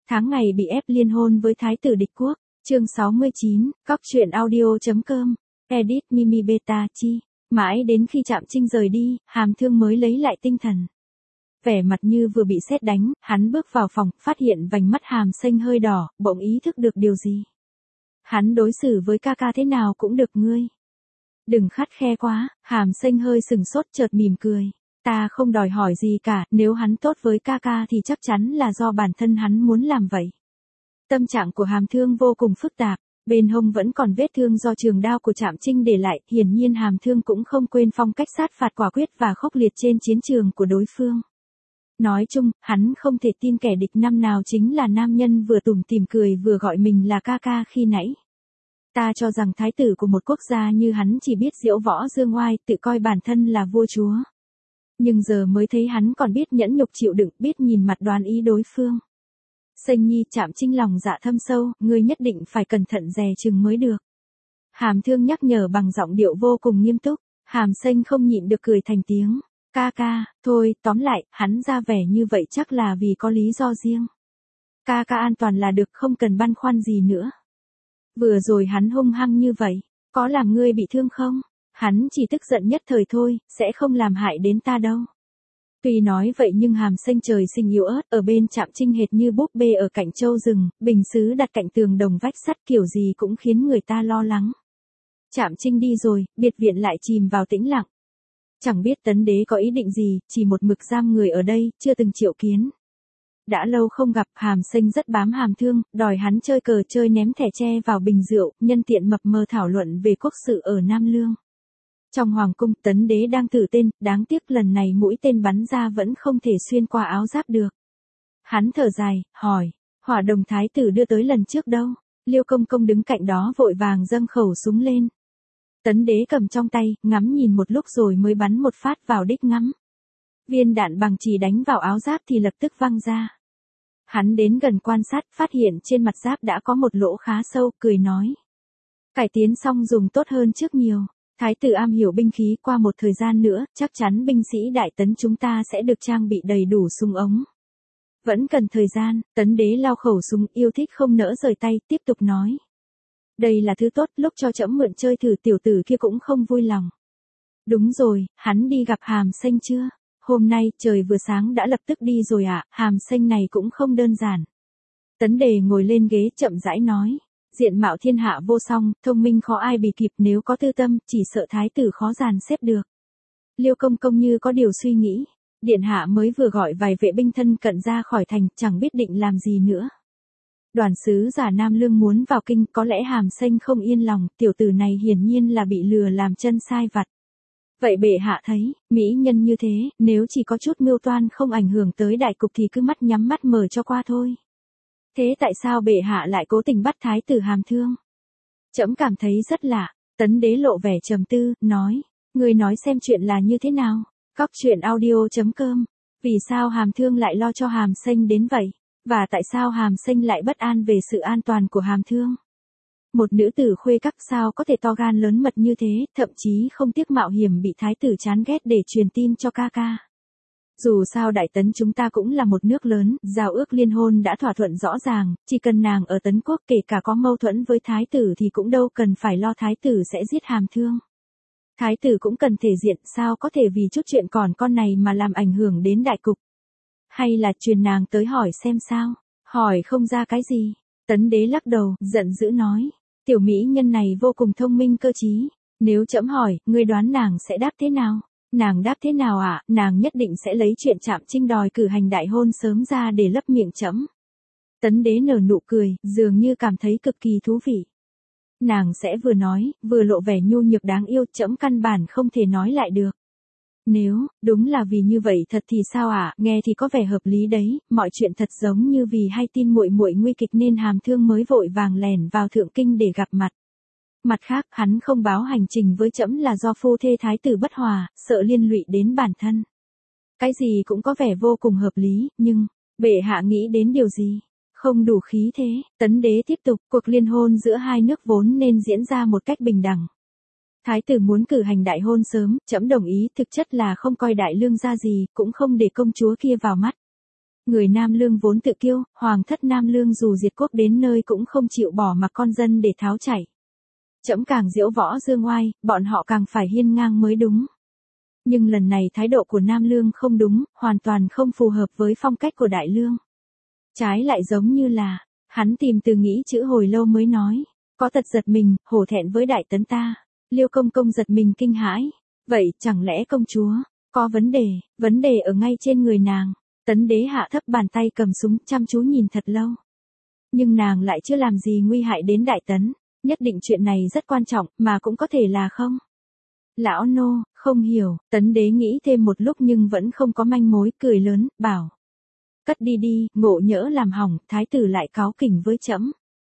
Tháng ngày bị ép liên hôn với thái tử địch quốc. Chương 69, Cóc truyện audio.com. Edit Mimi Beta Chi. Mãi đến khi Trạm Trinh rời đi, Hàm Thương mới lấy lại tinh thần. Vẻ mặt như vừa bị sét đánh, hắn bước vào phòng, phát hiện vành mắt Hàm Xanh hơi đỏ, bỗng ý thức được điều gì. Hắn đối xử với ca ca thế nào cũng được ngươi. Đừng khắt khe quá, Hàm Xanh hơi sừng sốt chợt mỉm cười. Ta không đòi hỏi gì cả, nếu hắn tốt với ca ca thì chắc chắn là do bản thân hắn muốn làm vậy. Tâm trạng của Hàm Thương vô cùng phức tạp, bên hông vẫn còn vết thương do trường đao của Trạm Trinh để lại, hiển nhiên Hàm Thương cũng không quên phong cách sát phạt quả quyết và khốc liệt trên chiến trường của đối phương. Nói chung, hắn không thể tin kẻ địch năm nào chính là nam nhân vừa tủm tỉm cười vừa gọi mình là ca ca khi nãy. Ta cho rằng thái tử của một quốc gia như hắn chỉ biết diễu võ dương oai, tự coi bản thân là vua chúa. Nhưng giờ mới thấy hắn còn biết nhẫn nhục chịu đựng, biết nhìn mặt đoán ý đối phương. Xanh Nhi, Trạm Trinh lòng dạ thâm sâu, ngươi nhất định phải cẩn thận dè chừng mới được. Hàm Thương nhắc nhở bằng giọng điệu vô cùng nghiêm túc. Hàm Xanh không nhịn được cười thành tiếng. Ca ca, thôi, tóm lại, hắn ra vẻ như vậy chắc là vì có lý do riêng. Ca ca an toàn là được, không cần băn khoăn gì nữa. Vừa rồi hắn hung hăng như vậy, có làm ngươi bị thương không? Hắn chỉ tức giận nhất thời thôi, sẽ không làm hại đến ta đâu. Tuy nói vậy nhưng Hàm Xanh trời sinh yếu ớt, ở bên Trạm Trinh hệt như búp bê ở cạnh châu rừng, bình sứ đặt cạnh tường đồng vách sắt, kiểu gì cũng khiến người ta lo lắng. Trạm Trinh đi rồi, biệt viện lại chìm vào tĩnh lặng. Chẳng biết Tấn Đế có ý định gì, chỉ một mực giam người ở đây, chưa từng triệu kiến. Đã lâu không gặp, Hàm Xanh rất bám Hàm Thương, đòi hắn chơi cờ chơi ném thẻ tre vào bình rượu, nhân tiện mập mờ thảo luận về quốc sự ở Nam Lương. Trong hoàng cung, Tấn Đế đang thử tên, đáng tiếc lần này mũi tên bắn ra vẫn không thể xuyên qua áo giáp được. Hắn thở dài, hỏi, hỏa đồng thái tử đưa tới lần trước đâu? Liêu Công Công đứng cạnh đó vội vàng dâng khẩu súng lên. Tấn Đế cầm trong tay, ngắm nhìn một lúc rồi mới bắn một phát vào đích ngắm. Viên đạn bằng chỉ đánh vào áo giáp thì lập tức văng ra. Hắn đến gần quan sát, phát hiện trên mặt giáp đã có một lỗ khá sâu, cười nói. Cải tiến xong dùng tốt hơn trước nhiều. Thái tử am hiểu binh khí, qua một thời gian nữa, chắc chắn binh sĩ Đại Tấn chúng ta sẽ được trang bị đầy đủ súng ống. Vẫn cần thời gian, Tấn Đế lau khẩu súng, yêu thích không nỡ rời tay, tiếp tục nói. Đây là thứ tốt, lúc cho trẫm mượn chơi thử tiểu tử kia cũng không vui lòng. Đúng rồi, hắn đi gặp Hàm Xanh chưa? Hôm nay, trời vừa sáng đã lập tức đi rồi ạ, Hàm Xanh này cũng không đơn giản. Tấn Đề ngồi lên ghế chậm rãi nói. Diện mạo thiên hạ vô song, thông minh khó ai bì kịp, nếu có tư tâm, chỉ sợ thái tử khó dàn xếp được. Liêu Công Công như có điều suy nghĩ. Điện hạ mới vừa gọi vài vệ binh thân cận ra khỏi thành, chẳng biết định làm gì nữa. Đoàn sứ giả Nam Lương muốn vào kinh, có lẽ Hàm Xanh không yên lòng, tiểu tử này hiển nhiên là bị lừa làm chân sai vặt. Vậy bệ hạ thấy, mỹ nhân như thế, nếu chỉ có chút mưu toan không ảnh hưởng tới đại cục thì cứ mắt nhắm mắt mở cho qua thôi. Thế tại sao bệ hạ lại cố tình bắt thái tử Hàm Thương? Trẫm cảm thấy rất lạ. Tấn Đế lộ vẻ trầm tư, nói. Người nói xem chuyện là như thế nào? Cóc truyện audio.com. Vì sao Hàm Thương lại lo cho Hàm Xanh đến vậy? Và tại sao Hàm Xanh lại bất an về sự an toàn của Hàm Thương? Một nữ tử khuê các sao có thể to gan lớn mật như thế, thậm chí không tiếc mạo hiểm bị thái tử chán ghét để truyền tin cho ca ca. Dù sao Đại Tấn chúng ta cũng là một nước lớn, giao ước liên hôn đã thỏa thuận rõ ràng, chỉ cần nàng ở Tấn Quốc kể cả có mâu thuẫn với thái tử thì cũng đâu cần phải lo thái tử sẽ giết Hàm Thương. Thái tử cũng cần thể diện, sao có thể vì chút chuyện còn con này mà làm ảnh hưởng đến đại cục. Hay là truyền nàng tới hỏi xem sao, hỏi không ra cái gì. Tấn Đế lắc đầu, giận dữ nói, tiểu mỹ nhân này vô cùng thông minh cơ trí, nếu trẫm hỏi, ngươi đoán nàng sẽ đáp thế nào? Nàng đáp thế nào ạ? Nàng nhất định sẽ lấy chuyện Trạm Trinh đòi cử hành đại hôn sớm ra để lấp miệng trẫm. Tấn Đế nở nụ cười, dường như cảm thấy cực kỳ thú vị. Nàng sẽ vừa nói, vừa lộ vẻ nhu nhược đáng yêu, trẫm căn bản không thể nói lại được. Nếu, đúng là vì như vậy thật thì sao ạ? Nghe thì có vẻ hợp lý đấy, mọi chuyện thật giống như vì hay tin muội muội nguy kịch nên Hàm Thương mới vội vàng lẻn vào thượng kinh để gặp mặt. Mặt khác, hắn không báo hành trình với trẫm là do phu thê thái tử bất hòa, sợ liên lụy đến bản thân. Cái gì cũng có vẻ vô cùng hợp lý, nhưng, bệ hạ nghĩ đến điều gì? Không đủ khí thế. Tấn Đế tiếp tục, cuộc liên hôn giữa hai nước vốn nên diễn ra một cách bình đẳng. Thái tử muốn cử hành đại hôn sớm, trẫm đồng ý, thực chất là không coi đại lương ra gì, cũng không để công chúa kia vào mắt. Người Nam Lương vốn tự kiêu, hoàng thất Nam Lương dù diệt quốc đến nơi cũng không chịu bỏ mặc con dân để tháo chạy. Trẫm càng diễu võ dương oai, bọn họ càng phải hiên ngang mới đúng. Nhưng lần này thái độ của Nam Lương không đúng, hoàn toàn không phù hợp với phong cách của Đại Lương. Trái lại giống như là, hắn tìm từ nghĩ chữ hồi lâu mới nói, có tật giật mình, hổ thẹn với đại tấn ta. Liêu công công giật mình kinh hãi, vậy chẳng lẽ công chúa, có vấn đề ở ngay trên người nàng. Tấn đế hạ thấp bàn tay cầm súng chăm chú nhìn thật lâu. Nhưng nàng lại chưa làm gì nguy hại đến đại tấn, nhất định chuyện này rất quan trọng mà cũng có thể là không. Lão nô, không hiểu, tấn đế nghĩ thêm một lúc nhưng vẫn không có manh mối, cười lớn, bảo. Cất đi đi, ngộ nhỡ làm hỏng, thái tử lại cáu kỉnh với trẫm.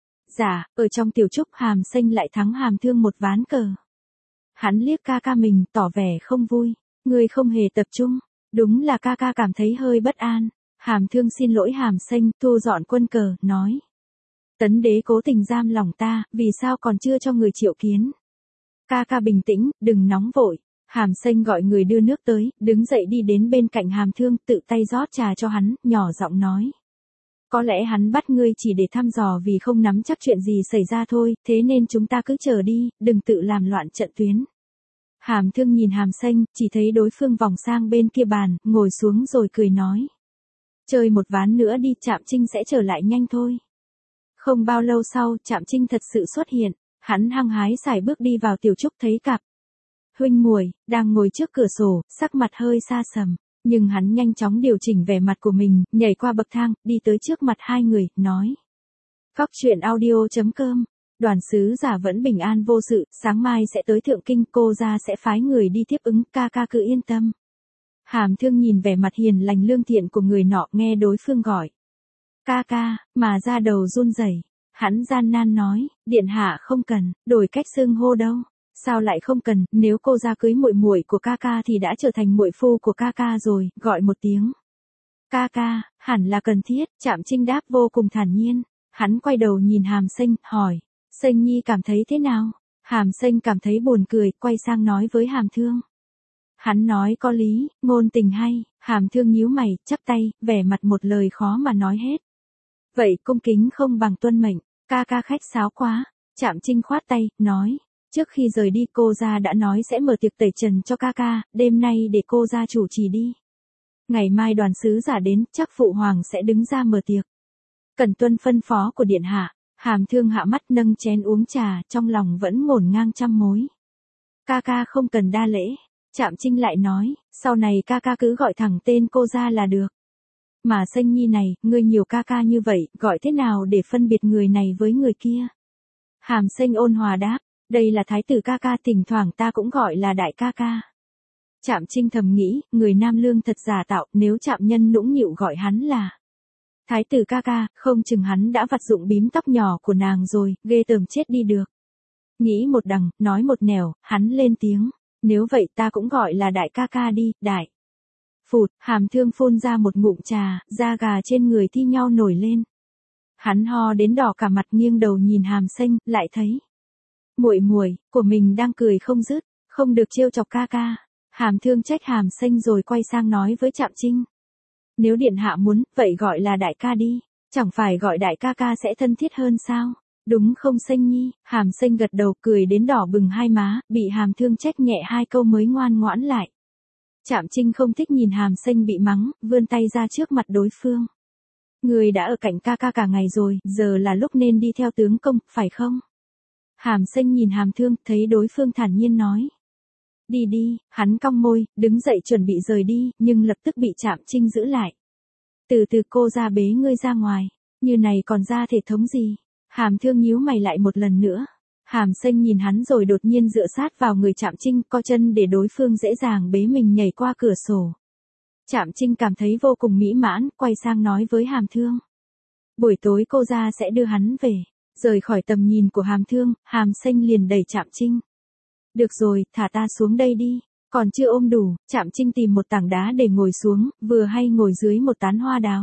Dạ, ở trong tiểu trúc Hàm Xanh lại thắng Hàm Thương một ván cờ. Hắn liếc ca ca mình, tỏ vẻ không vui, ngươi không hề tập trung, đúng là ca ca cảm thấy hơi bất an. Hàm Thương xin lỗi Hàm Xanh, thu dọn quân cờ, nói. Tấn đế cố tình giam lòng ta, vì sao còn chưa cho người triệu kiến. Ca ca bình tĩnh, đừng nóng vội. Hàm Xanh gọi người đưa nước tới, đứng dậy đi đến bên cạnh Hàm Thương, tự tay rót trà cho hắn, nhỏ giọng nói. Có lẽ hắn bắt ngươi chỉ để thăm dò vì không nắm chắc chuyện gì xảy ra thôi, thế nên chúng ta cứ chờ đi, đừng tự làm loạn trận tuyến. Hàm Thương nhìn Hàm Xanh, chỉ thấy đối phương vòng sang bên kia bàn, ngồi xuống rồi cười nói. Chơi một ván nữa đi, Trạm Trinh sẽ trở lại nhanh thôi. Không bao lâu sau, Trạm Trinh thật sự xuất hiện, hắn hăng hái sải bước đi vào tiểu trúc thấy cặp huynh muội đang ngồi trước cửa sổ, sắc mặt hơi xa sầm, nhưng hắn nhanh chóng điều chỉnh vẻ mặt của mình, nhảy qua bậc thang, đi tới trước mặt hai người, nói. Cóc truyện audio.com, đoàn sứ giả vẫn bình an vô sự, sáng mai sẽ tới Thượng Kinh, cô ra sẽ phái người đi tiếp ứng, ca ca cứ yên tâm. Hàm Thương nhìn vẻ mặt hiền lành lương thiện của người nọ, nghe đối phương gọi. Ca ca, mà ra đầu run rẩy, hắn gian nan nói, điện hạ không cần, đổi cách xưng hô đâu. Sao lại không cần, nếu cô ra cưới muội muội của ca ca thì đã trở thành muội phu của ca ca rồi, gọi một tiếng. Ca ca, hẳn là cần thiết, Trạm Trinh đáp vô cùng thản nhiên. Hắn quay đầu nhìn Hàm Xanh, hỏi, Xanh nhi cảm thấy thế nào? Hàm Xanh cảm thấy buồn cười, quay sang nói với Hàm Thương. Hắn nói có lý, ngôn tình hay, Hàm Thương nhíu mày, chắp tay, vẻ mặt một lời khó mà nói hết. Vậy cung kính không bằng tuân mệnh, ca ca khách sáo quá. Trạm Trinh khoát tay, nói. Trước khi rời đi cô ra đã nói sẽ mở tiệc tẩy trần cho ca ca, đêm nay để cô ra chủ trì đi. Ngày mai đoàn sứ giả đến, chắc phụ hoàng sẽ đứng ra mở tiệc. Cần tuân phân phó của điện hạ. Hàm Thương hạ mắt nâng chén uống trà, trong lòng vẫn ngổn ngang trăm mối. Ca ca không cần đa lễ. Trạm Trinh lại nói, sau này ca ca cứ gọi thẳng tên cô ra là được. Mà Xanh nhi này, ngươi nhiều ca ca như vậy, gọi thế nào để phân biệt người này với người kia? Hàm Xanh ôn hòa đáp. Đây là thái tử ca ca, thỉnh thoảng ta cũng gọi là đại ca ca. Trạm Trinh thầm nghĩ, người Nam Lương thật giả tạo, nếu Trạm Nhân nũng nịu gọi hắn là thái tử ca ca, không chừng hắn đã vặt dụng bím tóc nhỏ của nàng rồi, ghê tởm chết đi được. Nghĩ một đằng, nói một nẻo, hắn lên tiếng, nếu vậy ta cũng gọi là đại ca ca đi, đại. Phụt, Hàm Thương phun ra một ngụm trà, da gà trên người thi nhau nổi lên. Hắn ho đến đỏ cả mặt, nghiêng đầu nhìn Hàm Xanh, lại thấy muội muội của mình đang cười không dứt, không được trêu chọc ca ca. Hàm Thương trách Hàm Xanh rồi quay sang nói với Trạm Trinh. Nếu điện hạ muốn, vậy gọi là đại ca đi, chẳng phải gọi đại ca ca sẽ thân thiết hơn sao? Đúng không Xanh nhi? Hàm Xanh gật đầu, cười đến đỏ bừng hai má, bị Hàm Thương trách nhẹ hai câu mới ngoan ngoãn lại. Trạm Trinh không thích nhìn Hàm Xanh bị mắng, vươn tay ra trước mặt đối phương. Người đã ở cạnh ca ca cả ngày rồi, giờ là lúc nên đi theo tướng công, phải không? Hàm Xanh nhìn Hàm Thương, thấy đối phương thản nhiên nói. Đi đi, hắn cong môi, đứng dậy chuẩn bị rời đi, nhưng lập tức bị Trạm Trinh giữ lại. Từ từ cô ra bế ngươi ra ngoài, như này còn ra thể thống gì? Hàm Thương nhíu mày lại một lần nữa. Hàm Xanh nhìn hắn rồi đột nhiên dựa sát vào người Trạm Trinh, co chân để đối phương dễ dàng bế mình nhảy qua cửa sổ. Trạm Trinh cảm thấy vô cùng mỹ mãn, quay sang nói với Hàm Thương. Buổi tối cô ra sẽ đưa hắn về. Rời khỏi tầm nhìn của Hàm Thương, Hàm Xanh liền đẩy Trạm Trinh. Được rồi, thả ta xuống đây đi. Còn chưa ôm đủ, Trạm Trinh tìm một tảng đá để ngồi xuống, vừa hay ngồi dưới một tán hoa đào.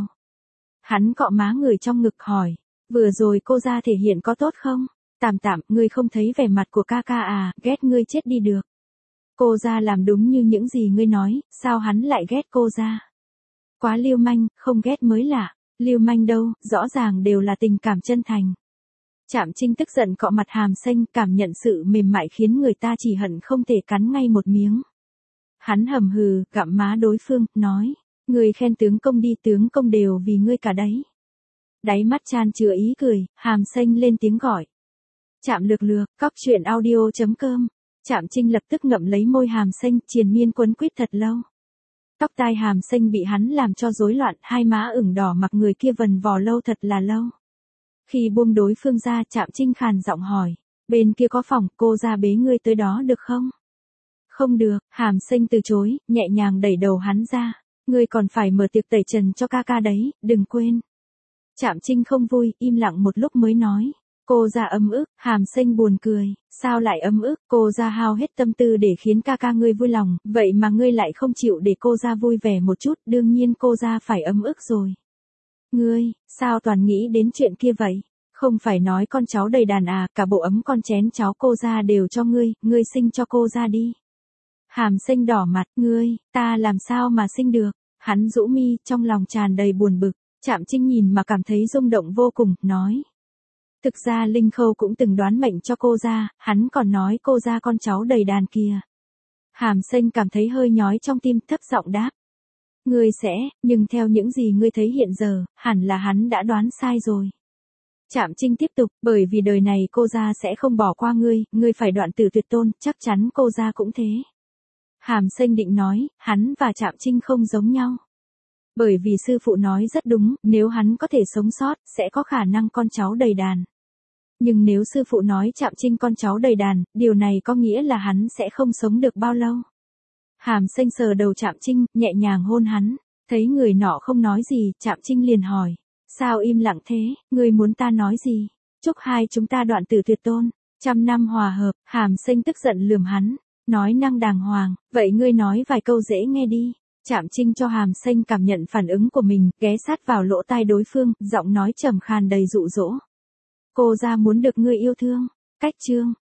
Hắn cọ má người trong ngực hỏi, vừa rồi cô ra thể hiện có tốt không? Tạm tạm, ngươi không thấy vẻ mặt của ca ca à, ghét ngươi chết đi được. Cô ra làm đúng như những gì ngươi nói, sao hắn lại ghét cô ra? Quá lưu manh, không ghét mới lạ. Lưu manh đâu, rõ ràng đều là tình cảm chân thành. Trạm Trinh tức giận cọ mặt Hàm Xanh, cảm nhận sự mềm mại khiến người ta chỉ hận không thể cắn ngay một miếng. Hắn hầm hừ, gặm má đối phương, nói. Người khen tướng công đi, tướng công đều vì ngươi cả đấy. Đáy mắt chan chứa ý cười, Hàm Xanh lên tiếng gọi. Trạm Lược Lược, cóc truyện audio.com. Trạm Trinh lập tức ngậm lấy môi Hàm Xanh, triền miên quấn quýt thật lâu. Tóc tai Hàm Xanh bị hắn làm cho rối loạn, hai má ửng đỏ mặc người kia vần vò lâu thật là lâu. Khi buông đối phương ra, Trạm Trinh khàn giọng hỏi, bên kia có phòng, cô ra bế ngươi tới đó được không? Không được, Hàm Xanh từ chối, nhẹ nhàng đẩy đầu hắn ra, ngươi còn phải mở tiệc tẩy trần cho ca ca đấy, đừng quên. Trạm Trinh không vui, im lặng một lúc mới nói, cô ra ấm ức. Hàm Xanh buồn cười, sao lại ấm ức, cô ra hao hết tâm tư để khiến ca ca ngươi vui lòng, vậy mà ngươi lại không chịu để cô ra vui vẻ một chút, đương nhiên cô ra phải ấm ức rồi. Ngươi, sao toàn nghĩ đến chuyện kia vậy? Không phải nói con cháu đầy đàn à, cả bộ ấm con chén cháo cô ra đều cho ngươi sinh cho cô ra đi. Hàm Xanh đỏ mặt, ngươi, ta làm sao mà sinh được? Hắn rũ mi, trong lòng tràn đầy buồn bực. Trạm Trinh nhìn mà cảm thấy rung động vô cùng, nói. Thực ra Linh Khâu cũng từng đoán mệnh cho cô ra, hắn còn nói cô ra con cháu đầy đàn kìa. Hàm Xanh cảm thấy hơi nhói trong tim, thấp giọng đáp. Ngươi sẽ, nhưng theo những gì ngươi thấy hiện giờ, hẳn là hắn đã đoán sai rồi. Trạm Trinh tiếp tục, bởi vì đời này cô ra sẽ không bỏ qua ngươi phải đoạn tử tuyệt tôn, chắc chắn cô ra cũng thế. Hàm Xanh định nói, hắn và Trạm Trinh không giống nhau. Bởi vì sư phụ nói rất đúng, nếu hắn có thể sống sót, sẽ có khả năng con cháu đầy đàn. Nhưng nếu sư phụ nói Trạm Trinh con cháu đầy đàn, điều này có nghĩa là hắn sẽ không sống được bao lâu. Hàm Xanh sờ đầu Trạm Trinh, nhẹ nhàng hôn hắn. Thấy người nọ không nói gì, Trạm Trinh liền hỏi. Sao im lặng thế, ngươi muốn ta nói gì? Chúc hai chúng ta đoạn tử tuyệt tôn, 100 năm hòa hợp. Hàm Xanh tức giận lườm hắn. Nói năng đàng hoàng, vậy ngươi nói vài câu dễ nghe đi. Trạm Trinh cho Hàm Xanh cảm nhận phản ứng của mình, ghé sát vào lỗ tai đối phương, giọng nói trầm khàn đầy dụ dỗ. Cô ra muốn được ngươi yêu thương. Cách chương.